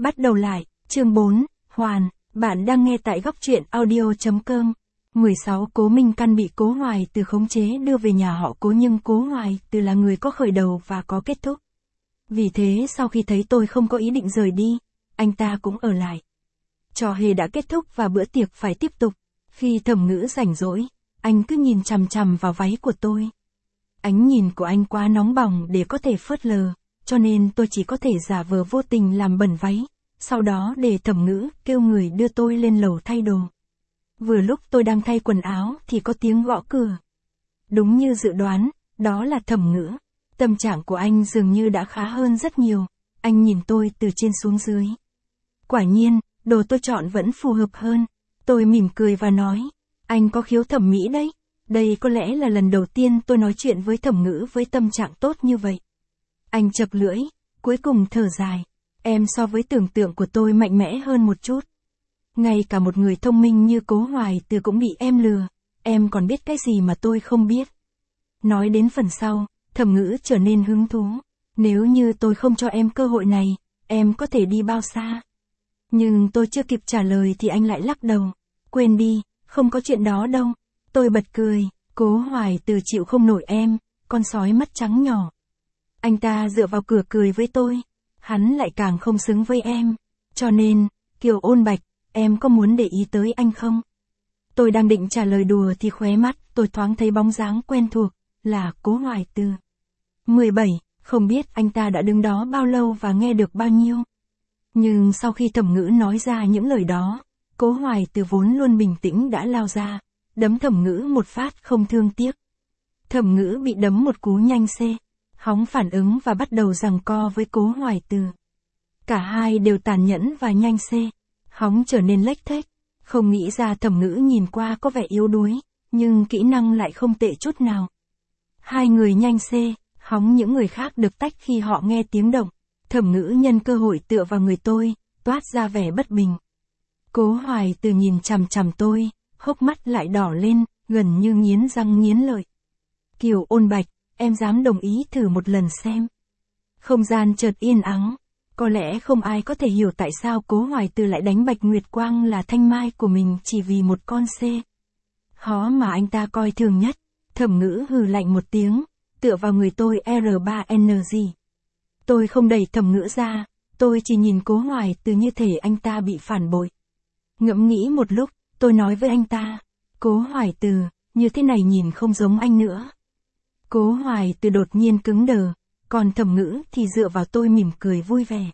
Bắt đầu lại, chương 4, Hoàn, bạn đang nghe tại góc truyện audio.com. 16 Cố Minh Căn bị Cố Hoài Từ khống chế đưa về nhà họ Cố, nhưng Cố Hoài Từ là người có khởi đầu và có kết thúc. Vì thế sau khi thấy tôi không có ý định rời đi, anh ta cũng ở lại. Trò hề đã kết thúc và bữa tiệc phải tiếp tục. Khi Thẩm Ngữ rảnh rỗi, anh cứ nhìn chằm chằm vào váy của tôi. Ánh nhìn của anh quá nóng bỏng để có thể phớt lờ, cho nên tôi chỉ có thể giả vờ vô tình làm bẩn váy, sau đó để Thẩm Ngữ kêu người đưa tôi lên lầu thay đồ. Vừa lúc tôi đang thay quần áo thì có tiếng gõ cửa. Đúng như dự đoán, đó là Thẩm Ngữ. Tâm trạng của anh dường như đã khá hơn rất nhiều, anh nhìn tôi từ trên xuống dưới. Quả nhiên, đồ tôi chọn vẫn phù hợp hơn. Tôi mỉm cười và nói, anh có khiếu thẩm mỹ đấy. Đây có lẽ là lần đầu tiên tôi nói chuyện với Thẩm Ngữ với tâm trạng tốt như vậy. Anh chậc lưỡi, cuối cùng thở dài. Em so với tưởng tượng của tôi mạnh mẽ hơn một chút. Ngay cả một người thông minh như Cố Hoài Từ cũng bị em lừa. Em còn biết cái gì mà tôi không biết. Nói đến phần sau, Thẩm Ngữ trở nên hứng thú. Nếu như tôi không cho em cơ hội này, em có thể đi bao xa? Nhưng tôi chưa kịp trả lời thì anh lại lắc đầu. Quên đi, không có chuyện đó đâu. Tôi bật cười, Cố Hoài Từ chịu không nổi em, con sói mắt trắng nhỏ. Anh ta dựa vào cửa cười với tôi. Hắn lại càng không xứng với em. Cho nên, Kiều Ôn Bạch, em có muốn để ý tới anh không? Tôi đang định trả lời đùa thì khóe mắt tôi thoáng thấy bóng dáng quen thuộc, là Cố Hoài Từ. 17, không biết anh ta đã đứng đó bao lâu và nghe được bao nhiêu. Nhưng sau khi Thẩm Ngữ nói ra những lời đó, Cố Hoài Từ vốn luôn bình tĩnh đã lao ra, đấm Thẩm Ngữ một phát không thương tiếc. Thẩm Ngữ bị đấm một cú nhanh xê, hóng phản ứng và bắt đầu giằng co với Cố Hoài Từ. Cả hai đều tàn nhẫn và nhanh xê, hóng trở nên lếch thếch. Không nghĩ ra Thẩm Ngữ nhìn qua có vẻ yếu đuối, nhưng kỹ năng lại không tệ chút nào. Hai người nhanh xê, hóng những người khác được tách khi họ nghe tiếng động. Thẩm Ngữ nhân cơ hội tựa vào người tôi, toát ra vẻ bất bình. Cố Hoài Từ nhìn chằm chằm tôi, hốc mắt lại đỏ lên, gần như nghiến răng nghiến lợi. Kiều Ôn Bạch, em dám đồng ý thử một lần xem. Không gian chợt yên ắng. Có lẽ không ai có thể hiểu tại sao Cố Hoài Từ lại đánh Bạch Nguyệt Quang là thanh mai của mình chỉ vì một con C. Khó mà anh ta coi thường nhất. Thẩm Ngữ hừ lạnh một tiếng, tựa vào người tôi R3NG. Tôi không đẩy Thẩm Ngữ ra, tôi chỉ nhìn Cố Hoài Từ như thể anh ta bị phản bội. Ngẫm nghĩ một lúc, tôi nói với anh ta, Cố Hoài Từ, như thế này nhìn không giống anh nữa. Cố Hoài Từ đột nhiên cứng đờ, còn Thẩm Ngữ thì dựa vào tôi mỉm cười vui vẻ.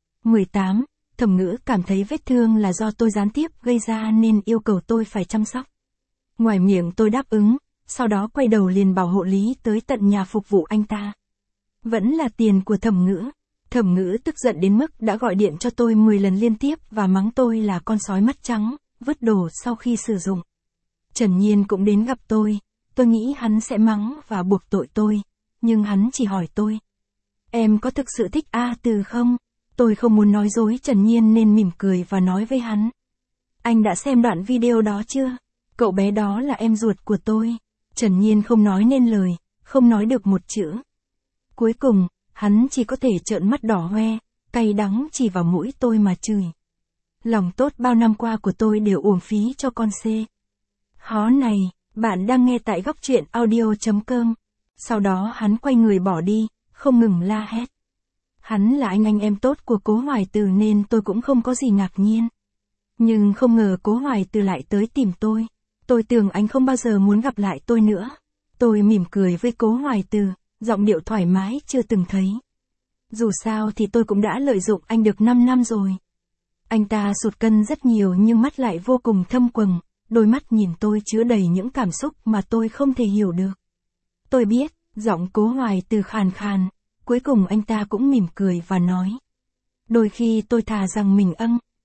18, Thẩm Ngữ cảm thấy vết thương là do tôi gián tiếp gây ra nên yêu cầu tôi phải chăm sóc. Ngoài miệng tôi đáp ứng, sau đó quay đầu liền bảo hộ lý tới tận nhà phục vụ anh ta. Vẫn là tiền của Thẩm Ngữ. Thẩm Ngữ tức giận đến mức đã gọi điện cho tôi 10 lần liên tiếp và mắng tôi là con sói mắt trắng, vứt đồ sau khi sử dụng. Trần Nhiên cũng đến gặp tôi nghĩ hắn sẽ mắng và buộc tội tôi, nhưng hắn chỉ hỏi tôi. Em có thực sự thích A Từ không? Tôi không muốn nói dối Trần Nhiên nên mỉm cười và nói với hắn. Anh đã xem đoạn video đó chưa? Cậu bé đó là em ruột của tôi. Trần Nhiên không nói nên lời, không nói được một chữ. Cuối cùng, hắn chỉ có thể trợn mắt đỏ hoe, cay đắng chỉ vào mũi tôi mà chửi. Lòng tốt bao năm qua của tôi đều uổng phí cho con C. Hó này, bạn đang nghe tại góc truyện audio.com. Sau đó hắn quay người bỏ đi, không ngừng la hét. Hắn là anh em tốt của Cố Hoài Từ nên tôi cũng không có gì ngạc nhiên. Nhưng không ngờ Cố Hoài Từ lại tới tìm tôi. Tôi tưởng anh không bao giờ muốn gặp lại tôi nữa. Tôi mỉm cười với Cố Hoài Từ, giọng điệu thoải mái chưa từng thấy. Dù sao thì tôi cũng đã lợi dụng anh được 5 năm rồi. Anh ta sụt cân rất nhiều nhưng mắt lại vô cùng thâm quầng, đôi mắt nhìn tôi chứa đầy những cảm xúc mà tôi không thể hiểu được. Tôi biết, giọng Cố Hoài Từ khàn khàn, cuối cùng anh ta cũng mỉm cười và nói. Đôi khi tôi thà rằng mình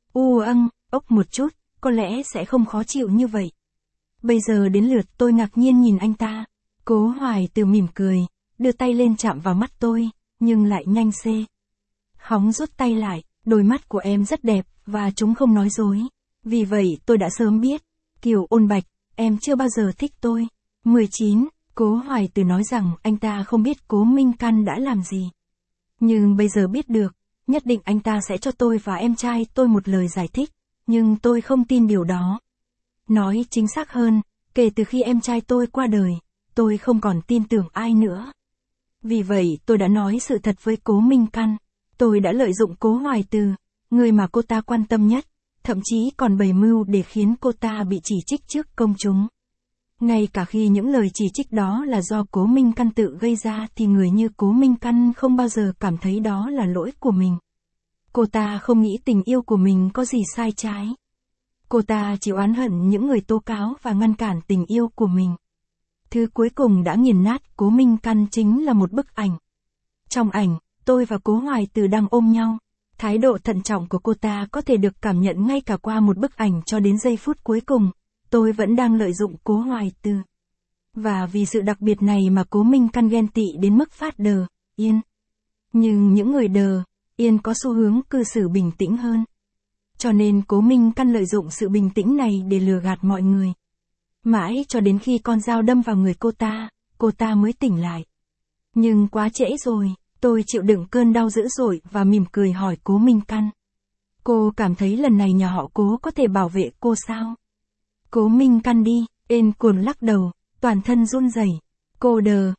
ốc một chút, có lẽ sẽ không khó chịu như vậy. Bây giờ đến lượt tôi ngạc nhiên nhìn anh ta. Cố Hoài Từ mỉm cười, đưa tay lên chạm vào mắt tôi, nhưng lại nhanh xê. Hóng rút tay lại, đôi mắt của em rất đẹp, và chúng không nói dối. Vì vậy tôi đã sớm biết. Kiều Ôn Bạch, em chưa bao giờ thích tôi. 19, Cố Hoài Từ nói rằng anh ta không biết Cố Minh Căn đã làm gì. Nhưng bây giờ biết được, nhất định anh ta sẽ cho tôi và em trai tôi một lời giải thích, nhưng tôi không tin điều đó. Nói chính xác hơn, kể từ khi em trai tôi qua đời, tôi không còn tin tưởng ai nữa. Vì vậy tôi đã nói sự thật với Cố Minh Căn. Tôi đã lợi dụng Cố Hoài Từ, người mà cô ta quan tâm nhất, thậm chí còn bày mưu để khiến cô ta bị chỉ trích trước công chúng. Ngay cả khi những lời chỉ trích đó là do Cố Minh Căn tự gây ra thì người như Cố Minh Căn không bao giờ cảm thấy đó là lỗi của mình. Cô ta không nghĩ tình yêu của mình có gì sai trái. Cô ta chỉ oán hận những người tố cáo và ngăn cản tình yêu của mình. Thứ cuối cùng đã nghiền nát Cố Minh Căn chính là một bức ảnh. Trong ảnh, tôi và Cố Hoài Từ đang ôm nhau. Thái độ thận trọng của cô ta có thể được cảm nhận ngay cả qua một bức ảnh cho đến giây phút cuối cùng. Tôi vẫn đang lợi dụng Cố Hoài Từ. Và vì sự đặc biệt này mà Cố Minh Căn ghen tị đến mức phát đờ, yên. Nhưng những người đờ, yên có xu hướng cư xử bình tĩnh hơn. Cho nên Cố Minh Căn lợi dụng sự bình tĩnh này để lừa gạt mọi người. Mãi cho đến khi con dao đâm vào người cô ta mới tỉnh lại. Nhưng quá trễ rồi, tôi chịu đựng cơn đau dữ dội và mỉm cười hỏi Cố Minh Căn. Cô cảm thấy lần này nhà họ Cố có thể bảo vệ cô sao? Cố Minh Căn đi, Yên cuồng lắc đầu, toàn thân run rẩy. Cô đờ,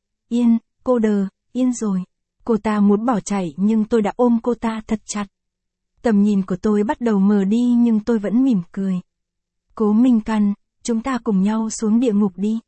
yên rồi. Cô ta muốn bỏ chạy nhưng tôi đã ôm cô ta thật chặt. Tầm nhìn của tôi bắt đầu mờ đi nhưng tôi vẫn mỉm cười. Cố Minh Căn, chúng ta cùng nhau xuống địa ngục đi.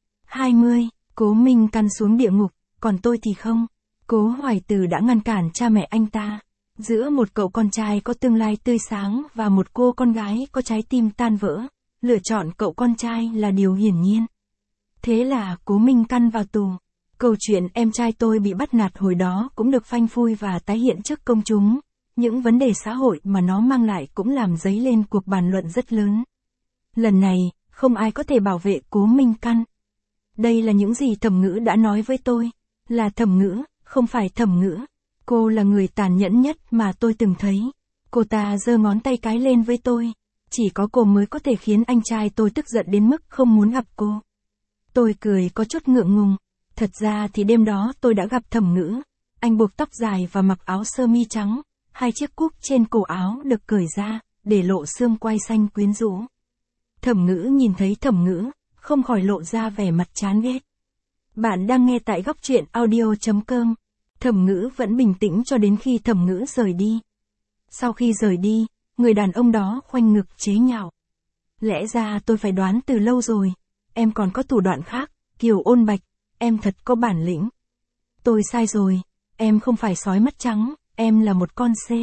20, Cố Minh Căn xuống địa ngục, còn tôi thì không. Cố Hoài Từ đã ngăn cản cha mẹ anh ta. Giữa một cậu con trai có tương lai tươi sáng và một cô con gái có trái tim tan vỡ, lựa chọn cậu con trai là điều hiển nhiên. Thế là Cố Minh Căn vào tù. Câu chuyện em trai tôi bị bắt nạt hồi đó cũng được phanh phui và tái hiện trước công chúng. Những vấn đề xã hội mà nó mang lại cũng làm dấy lên cuộc bàn luận rất lớn. Lần này, không ai có thể bảo vệ Cố Minh Căn. Đây là những gì Thẩm Ngữ đã nói với tôi. Là Thẩm Ngữ, không phải Thẩm Ngữ. Cô là người tàn nhẫn nhất mà tôi từng thấy. Cô ta giơ ngón tay cái lên với tôi. Chỉ có cô mới có thể khiến anh trai tôi tức giận đến mức không muốn gặp cô. Tôi cười có chút ngượng ngùng. Thật ra thì đêm đó tôi đã gặp Thẩm Ngữ. Anh buộc tóc dài và mặc áo sơ mi trắng. 2 chiếc cúc trên cổ áo được cởi ra, để lộ xương quai xanh quyến rũ. Thẩm Ngữ nhìn thấy Thẩm Ngữ, không khỏi lộ ra vẻ mặt chán ghét. Bạn đang nghe tại góc truyện audio.com. Thẩm Ngữ vẫn bình tĩnh cho đến khi Thẩm Ngữ rời đi. Sau khi rời đi, người đàn ông đó khoanh ngực chế nhạo. Lẽ ra tôi phải đoán từ lâu rồi. Em còn có thủ đoạn khác, Kiều Ôn Bạch, em thật có bản lĩnh. Tôi sai rồi, em không phải sói mắt trắng, em là một con C.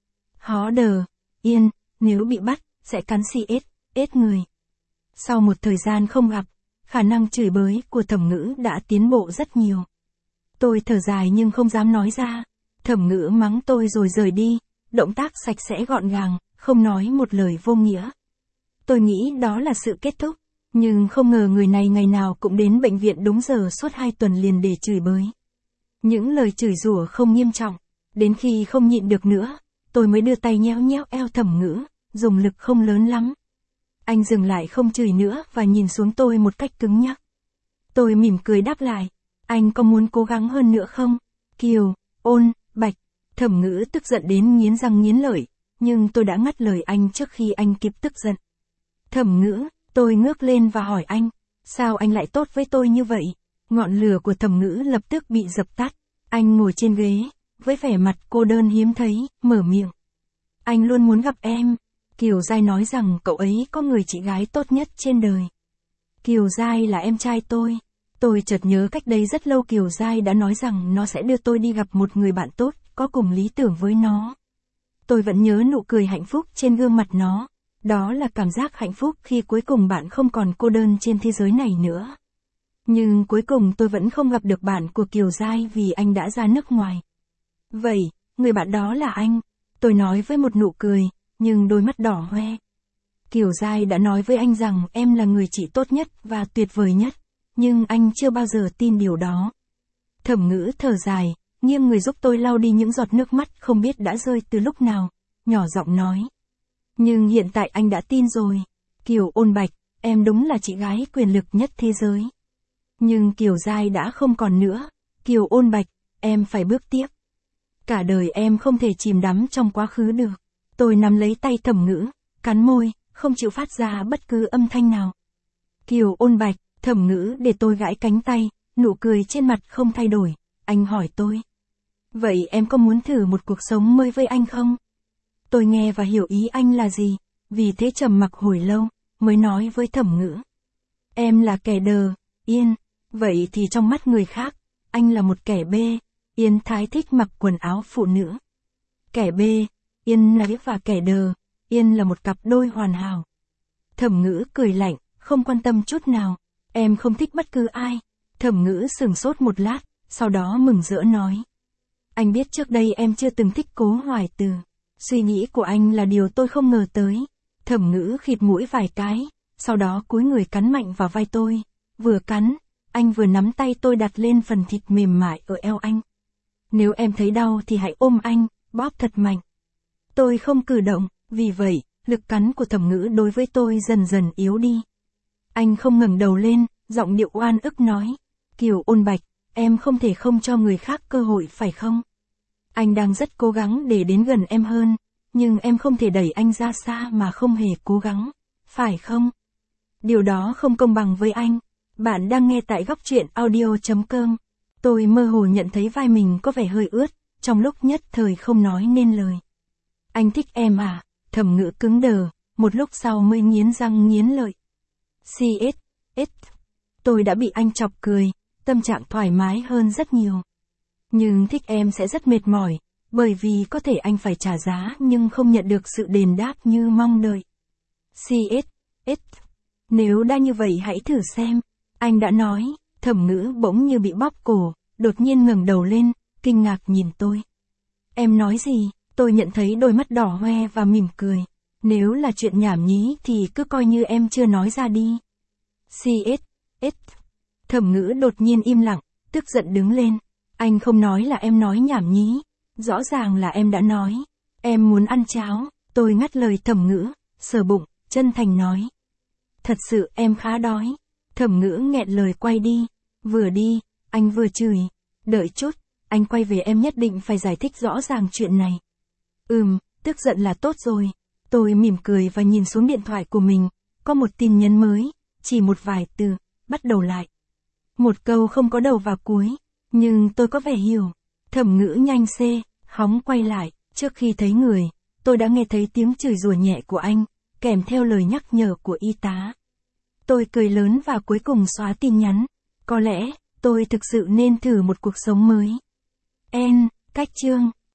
Hó đờ, Yên, nếu bị bắt, sẽ cắn ết người. Sau một thời gian không gặp, khả năng chửi bới của Thẩm Ngữ đã tiến bộ rất nhiều. Tôi thở dài nhưng không dám nói ra. Thẩm Ngữ mắng tôi rồi rời đi, động tác sạch sẽ gọn gàng, không nói một lời vô nghĩa. Tôi nghĩ đó là sự kết thúc, nhưng không ngờ người này ngày nào cũng đến bệnh viện đúng giờ suốt 2 tuần liền để chửi bới. Những lời chửi rủa không nghiêm trọng, đến khi không nhịn được nữa, tôi mới đưa tay nhéo nhéo eo Thẩm Ngữ, dùng lực không lớn lắm. Anh dừng lại không chửi nữa và nhìn xuống tôi một cách cứng nhắc. Tôi mỉm cười đáp lại, anh có muốn cố gắng hơn nữa không? Kiều, Ôn, Bạch. Thẩm Ngữ tức giận đến nghiến răng nghiến lợi, nhưng tôi đã ngắt lời anh trước khi anh kịp tức giận. Thẩm Ngữ, tôi ngước lên và hỏi anh, sao anh lại tốt với tôi như vậy? Ngọn lửa của Thẩm Ngữ lập tức bị dập tắt. Anh ngồi trên ghế, với vẻ mặt cô đơn hiếm thấy, mở miệng. Anh luôn muốn gặp em. Kiều Giai nói rằng cậu ấy có người chị gái tốt nhất trên đời. Kiều Giai là em trai tôi. Tôi chợt nhớ cách đây rất lâu Kiều Giai đã nói rằng nó sẽ đưa tôi đi gặp một người bạn tốt, có cùng lý tưởng với nó. Tôi vẫn nhớ nụ cười hạnh phúc trên gương mặt nó. Đó là cảm giác hạnh phúc khi cuối cùng bạn không còn cô đơn trên thế giới này nữa. Nhưng cuối cùng tôi vẫn không gặp được bạn của Kiều Giai vì anh đã ra nước ngoài. Vậy, người bạn đó là anh. Tôi nói với một nụ cười, nhưng đôi mắt đỏ hoe. Kiều Giai đã nói với anh rằng em là người chị tốt nhất và tuyệt vời nhất, nhưng anh chưa bao giờ tin điều đó. Thẩm Ngữ thở dài, nghiêng người giúp tôi lau đi những giọt nước mắt không biết đã rơi từ lúc nào, nhỏ giọng nói. Nhưng hiện tại anh đã tin rồi. Kiều Ôn Bạch, em đúng là chị gái quyền lực nhất thế giới. Nhưng Kiều Giai đã không còn nữa. Kiều Ôn Bạch, em phải bước tiếp. Cả đời em không thể chìm đắm trong quá khứ được. Tôi nắm lấy tay Thẩm Ngữ, cắn môi, không chịu phát ra bất cứ âm thanh nào. Kiều Ôn Bạch, Thẩm Ngữ để tôi gãi cánh tay, nụ cười trên mặt không thay đổi. Anh hỏi tôi. Vậy em có muốn thử một cuộc sống mới với anh không? Tôi nghe và hiểu ý anh là gì, vì thế trầm mặc hồi lâu, mới nói với Thẩm Ngữ. Em là kẻ đờ, yên, vậy thì trong mắt người khác, anh là một kẻ bê, Yên Thái thích mặc quần áo phụ nữ. Kẻ bê, Yên nói và kẻ đờ, Yên là một cặp đôi hoàn hảo. Thẩm Ngữ cười lạnh, không quan tâm chút nào, em không thích bất cứ ai. Thẩm Ngữ sửng sốt một lát, sau đó mừng rỡ nói. Anh biết trước đây em chưa từng thích Cố Hoài Từ. Suy nghĩ của anh là điều tôi không ngờ tới. Thẩm Ngữ khịt mũi vài cái, sau đó cúi người cắn mạnh vào vai tôi. Vừa cắn, anh vừa nắm tay tôi đặt lên phần thịt mềm mại ở eo anh. Nếu em thấy đau thì hãy ôm anh, bóp thật mạnh. Tôi không cử động, vì vậy, lực cắn của Thẩm Ngữ đối với tôi dần dần yếu đi. Anh không ngẩng đầu lên, giọng điệu oan ức nói. Kiều Ôn Bạch, em không thể không cho người khác cơ hội phải không? Anh đang rất cố gắng để đến gần em hơn, nhưng em không thể đẩy anh ra xa mà không hề cố gắng, phải không? Điều đó không công bằng với anh. Bạn đang nghe tại Góc Truyện Audio.com. Tôi mơ hồ nhận thấy vai mình có vẻ hơi ướt, trong lúc nhất thời không nói nên lời. Anh thích em à? Thẩm Ngữ cứng đờ, một lúc sau mới nghiến răng nghiến lợi. CS. Tôi đã bị anh chọc cười, tâm trạng thoải mái hơn rất nhiều. Nhưng thích em sẽ rất mệt mỏi, bởi vì có thể anh phải trả giá nhưng không nhận được sự đền đáp như mong đợi. CS. Nếu đã như vậy hãy thử xem. Anh đã nói. Thẩm Ngữ bỗng như bị bóp cổ, đột nhiên ngẩng đầu lên, kinh ngạc nhìn tôi. Em nói gì? Tôi nhận thấy đôi mắt đỏ hoe và mỉm cười. Nếu là chuyện nhảm nhí thì cứ coi như em chưa nói ra đi. CS. Thẩm Ngữ đột nhiên im lặng, tức giận đứng lên. Anh không nói là em nói nhảm nhí. Rõ ràng là em đã nói. Em muốn ăn cháo. Tôi ngắt lời Thẩm Ngữ, sờ bụng, chân thành nói. Thật sự em khá đói. Thẩm Ngữ nghẹn lời quay đi. Vừa đi, anh vừa chửi. Đợi chút, anh quay về em nhất định phải giải thích rõ ràng chuyện này. Tức giận là tốt rồi. Tôi mỉm cười và nhìn xuống điện thoại của mình. Có một tin nhắn mới, chỉ một vài từ, bắt đầu lại. Một câu không có đầu và cuối, nhưng tôi có vẻ hiểu. Thẩm Ngữ nhanh khóng quay lại, trước khi thấy người, tôi đã nghe thấy tiếng chửi rủa nhẹ của anh, kèm theo lời nhắc nhở của y tá. Tôi cười lớn và cuối cùng xóa tin nhắn. Có lẽ, tôi thực sự nên thử một cuộc sống mới. Cách chương